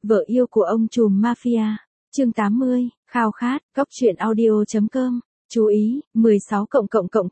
Vợ yêu của ông trùm mafia. Chương 80, khao khát, góc truyện audio.com. Chú ý, 16 cộng.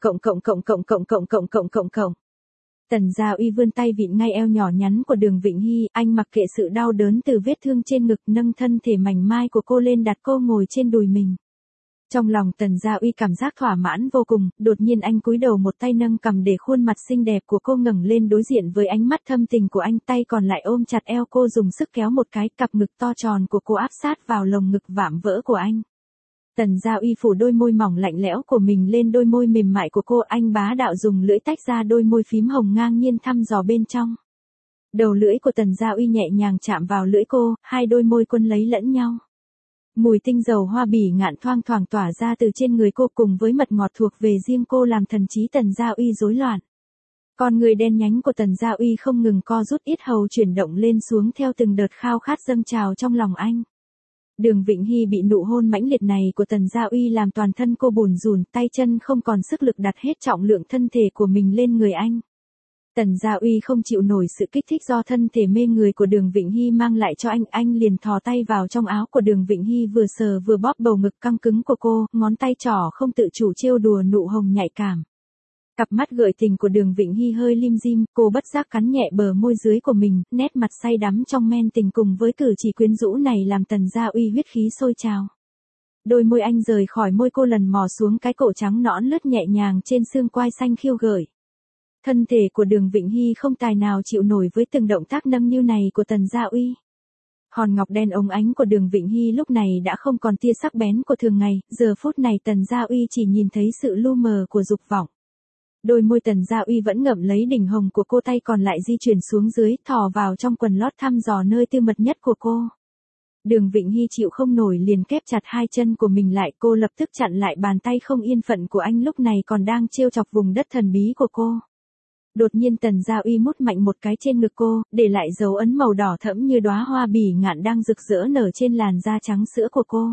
Tần Gia Uy vươn tay vịn ngay eo nhỏ nhắn của Đường Vịnh Hy, anh mặc kệ sự đau đớn từ vết thương trên ngực, nâng thân thể mảnh mai của cô lên đặt cô ngồi trên đùi mình. Trong lòng Tần Gia Uy cảm giác thỏa mãn vô cùng, đột nhiên anh cúi đầu một tay nâng cằm để khuôn mặt xinh đẹp của cô ngẩng lên đối diện với ánh mắt thâm tình của anh, tay còn lại ôm chặt eo cô dùng sức kéo một cái, cặp ngực to tròn của cô áp sát vào lồng ngực vạm vỡ của anh. Tần Gia Uy phủ đôi môi mỏng lạnh lẽo của mình lên đôi môi mềm mại của cô, anh bá đạo dùng lưỡi tách ra đôi môi phím hồng ngang nhiên thăm dò bên trong. Đầu lưỡi của Tần Gia Uy nhẹ nhàng chạm vào lưỡi cô, hai đôi môi quân lấy lẫn nhau. Mùi tinh dầu hoa bỉ ngạn thoang thoảng tỏa ra từ trên người cô cùng với mật ngọt thuộc về riêng cô làm thần trí Tần Gia Uy rối loạn. Con người đen nhánh của Tần Gia Uy không ngừng co rút, yết hầu chuyển động lên xuống theo từng đợt khao khát dâng trào trong lòng anh. Đường Vịnh Hy bị nụ hôn mãnh liệt này của Tần Gia Uy làm toàn thân cô bủn rủn, tay chân không còn sức lực đặt hết trọng lượng thân thể của mình lên người anh. Tần Gia Uy không chịu nổi sự kích thích do thân thể mê người của Đường Vịnh Hy mang lại cho anh liền thò tay vào trong áo của Đường Vịnh Hy vừa sờ vừa bóp bầu ngực căng cứng của cô, ngón tay trỏ không tự chủ trêu đùa nụ hồng nhạy cảm. Cặp mắt gợi tình của Đường Vịnh Hy hơi lim dim, cô bất giác cắn nhẹ bờ môi dưới của mình, nét mặt say đắm trong men tình cùng với cử chỉ quyến rũ này làm Tần Gia Uy huyết khí sôi trào. Đôi môi anh rời khỏi môi cô lần mò xuống cái cổ trắng nõn lướt nhẹ nhàng trên xương quai xanh khiêu gợi. Thân thể của Đường Vịnh Hy không tài nào chịu nổi với từng động tác nâng niu này của Tần Gia Uy. Hòn ngọc đen óng ánh của Đường Vịnh Hy lúc này đã không còn tia sắc bén của thường ngày, giờ phút này Tần Gia Uy chỉ nhìn thấy sự lu mờ của dục vọng. Đôi môi Tần Gia Uy vẫn ngậm lấy đỉnh hồng của cô, tay còn lại di chuyển xuống dưới, thò vào trong quần lót thăm dò nơi tư mật nhất của cô. Đường Vịnh Hy chịu không nổi liền kép chặt hai chân của mình lại, cô lập tức chặn lại bàn tay không yên phận của anh lúc này còn đang trêu chọc vùng đất thần bí của cô. Đột nhiên Tần Gia Uy mút mạnh một cái trên ngực cô, để lại dấu ấn màu đỏ thẫm như đóa hoa bỉ ngạn đang rực rỡ nở trên làn da trắng sữa của cô.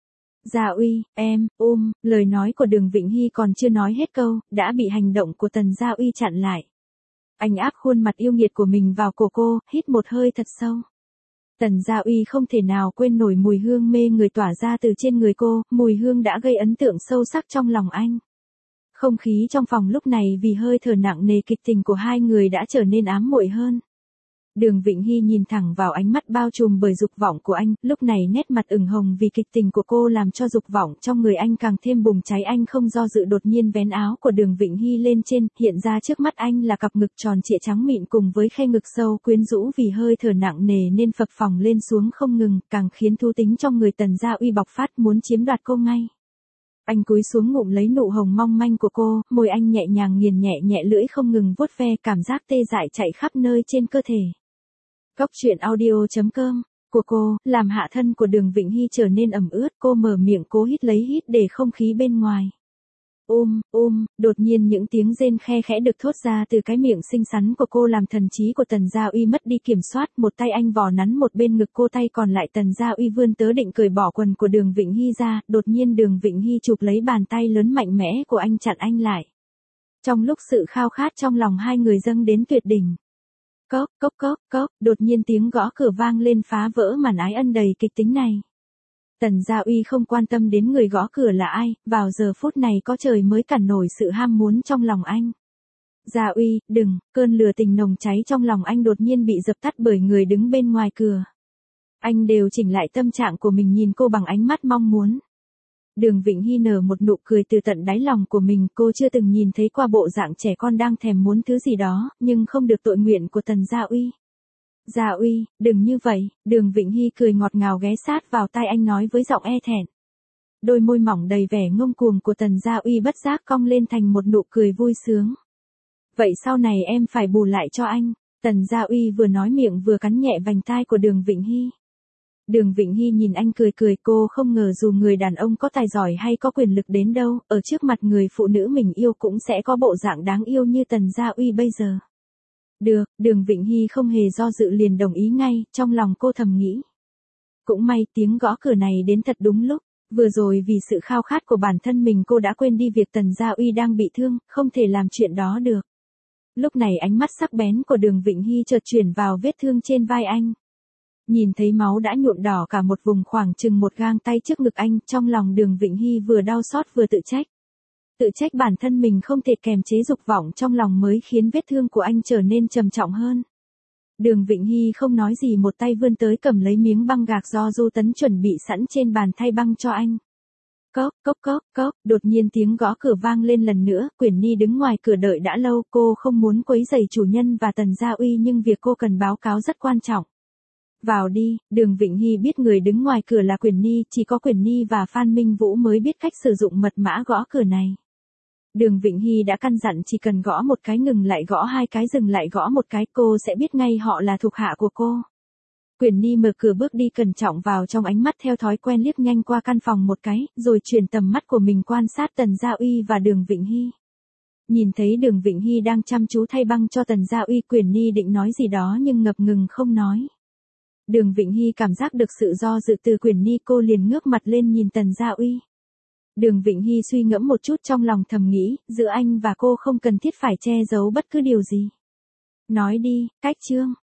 Gia Uy, em, lời nói của Đường Vịnh Hy còn chưa nói hết câu, đã bị hành động của Tần Gia Uy chặn lại. Anh áp khuôn mặt yêu nghiệt của mình vào cổ cô, hít một hơi thật sâu. Tần Gia Uy không thể nào quên nổi mùi hương mê người tỏa ra từ trên người cô, mùi hương đã gây ấn tượng sâu sắc trong lòng anh. Không khí trong phòng lúc này vì hơi thở nặng nề kịch tình của hai người đã trở nên ám muội hơn. Đường Vịnh Hy nhìn thẳng vào ánh mắt bao trùm bởi dục vọng của anh, lúc này nét mặt ửng hồng vì kịch tình của cô làm cho dục vọng trong người anh càng thêm bùng cháy. Anh không do dự đột nhiên vén áo của Đường Vịnh Hy lên trên, hiện ra trước mắt anh là cặp ngực tròn trịa trắng mịn cùng với khe ngực sâu quyến rũ vì hơi thở nặng nề nên phập phồng lên xuống không ngừng, càng khiến thú tính trong người Tần Gia Uy bộc phát muốn chiếm đoạt cô ngay. Anh cúi xuống ngụm lấy nụ hồng mong manh của cô, môi anh nhẹ nhàng nghiền nhẹ lưỡi không ngừng vuốt ve, cảm giác tê dại chạy khắp nơi trên cơ thể. Góc truyện audio.com của cô, làm hạ thân của Đường Vịnh Hy trở nên ẩm ướt, cô mở miệng cố hít lấy hít để không khí bên ngoài. Đột nhiên những tiếng rên khe khẽ được thốt ra từ cái miệng xinh xắn của cô làm thần trí của Tần Gia Uy mất đi kiểm soát, một tay anh vò nắn một bên ngực cô, tay còn lại Tần Gia Uy vươn tới định cởi bỏ quần của Đường Vịnh Hy ra, đột nhiên Đường Vịnh Hy chụp lấy bàn tay lớn mạnh mẽ của anh chặn anh lại. Trong lúc sự khao khát trong lòng hai người dâng đến tuyệt đỉnh. Cốc, đột nhiên tiếng gõ cửa vang lên phá vỡ màn ái ân đầy kịch tính này. Tần Gia Uy không quan tâm đến người gõ cửa là ai, vào giờ phút này có trời mới cản nổi sự ham muốn trong lòng anh. Gia Uy, đừng, cơn lửa tình nồng cháy trong lòng anh đột nhiên bị dập tắt bởi người đứng bên ngoài cửa. Anh điều chỉnh lại tâm trạng của mình, nhìn cô bằng ánh mắt mong muốn. Đường Vịnh Hy nở một nụ cười từ tận đáy lòng của mình, cô chưa từng nhìn thấy qua bộ dạng trẻ con đang thèm muốn thứ gì đó, nhưng không được tội nguyện của Tần Gia Uy. Gia Uy, đừng như vậy, Đường Vịnh Hy cười ngọt ngào ghé sát vào tai anh nói với giọng e thẹn. Đôi môi mỏng đầy vẻ ngông cuồng của Tần Gia Uy bất giác cong lên thành một nụ cười vui sướng. Vậy sau này em phải bù lại cho anh, Tần Gia Uy vừa nói miệng vừa cắn nhẹ vành tai của Đường Vịnh Hy. Đường Vịnh Hy nhìn anh cười, cô không ngờ dù người đàn ông có tài giỏi hay có quyền lực đến đâu, ở trước mặt người phụ nữ mình yêu cũng sẽ có bộ dạng đáng yêu như Tần Gia Uy bây giờ. Được, Đường Vịnh Hy không hề do dự liền đồng ý ngay, trong lòng cô thầm nghĩ. Cũng may tiếng gõ cửa này đến thật đúng lúc, vừa rồi vì sự khao khát của bản thân mình cô đã quên đi việc Tần Gia Uy đang bị thương, không thể làm chuyện đó được. Lúc này ánh mắt sắc bén của Đường Vịnh Hy chợt chuyển vào vết thương trên vai anh. Nhìn thấy máu đã nhuộm đỏ cả một vùng khoảng chừng một gang tay trước ngực anh, trong lòng Đường Vịnh Hy vừa đau xót vừa tự trách. Tự trách bản thân mình không thể kềm chế dục vọng trong lòng mới khiến vết thương của anh trở nên trầm trọng hơn. Đường Vịnh Hy không nói gì, một tay vươn tới cầm lấy miếng băng gạc do Du Tấn chuẩn bị sẵn trên bàn thay băng cho anh. Cốc, cốc, cốc, cốc, đột nhiên tiếng gõ cửa vang lên lần nữa, Quyển Ni đứng ngoài cửa đợi đã lâu, cô không muốn quấy rầy chủ nhân và Tần Gia Uy nhưng việc cô cần báo cáo rất quan trọng. Vào đi, Đường Vịnh Hy biết người đứng ngoài cửa là Quyển Ni, chỉ có Quyển Ni và Phan Minh Vũ mới biết cách sử dụng mật mã gõ cửa này. Đường Vịnh Hy đã căn dặn chỉ cần gõ một cái ngừng lại, gõ hai cái dừng lại, gõ một cái, cô sẽ biết ngay họ là thuộc hạ của cô. Quyển Ni mở cửa bước đi cẩn trọng vào trong, ánh mắt theo thói quen liếc nhanh qua căn phòng một cái, rồi chuyển tầm mắt của mình quan sát Tần Gia Uy và Đường Vịnh Hy. Nhìn thấy Đường Vịnh Hy đang chăm chú thay băng cho Tần Gia Uy, Quyển Ni định nói gì đó nhưng ngập ngừng không nói. Đường Vịnh Hy cảm giác được sự do dự từ Quyển Ni, cô liền ngước mặt lên nhìn Tần Gia Uy. Đường Vịnh Hy suy ngẫm một chút, trong lòng thầm nghĩ, giữa anh và cô không cần thiết phải che giấu bất cứ điều gì. Nói đi, cách chương.